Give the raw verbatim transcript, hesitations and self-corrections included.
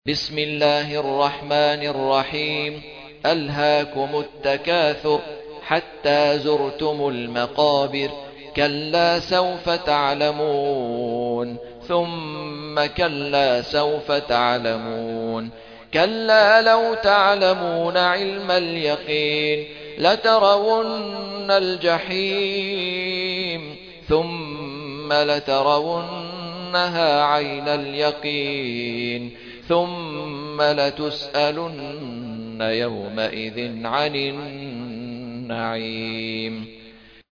بسم الله الرحمن الرحيم. ألهاكم التكاثر حتى زرتم المقابر، كلا سوف تعلمون ثم كلا سوف تعلمون، كلا لو تعلمون علم اليقين لترون الجحيم ثم لترونها عين اليقين ثم لتسألن يومئذ عن النعيم.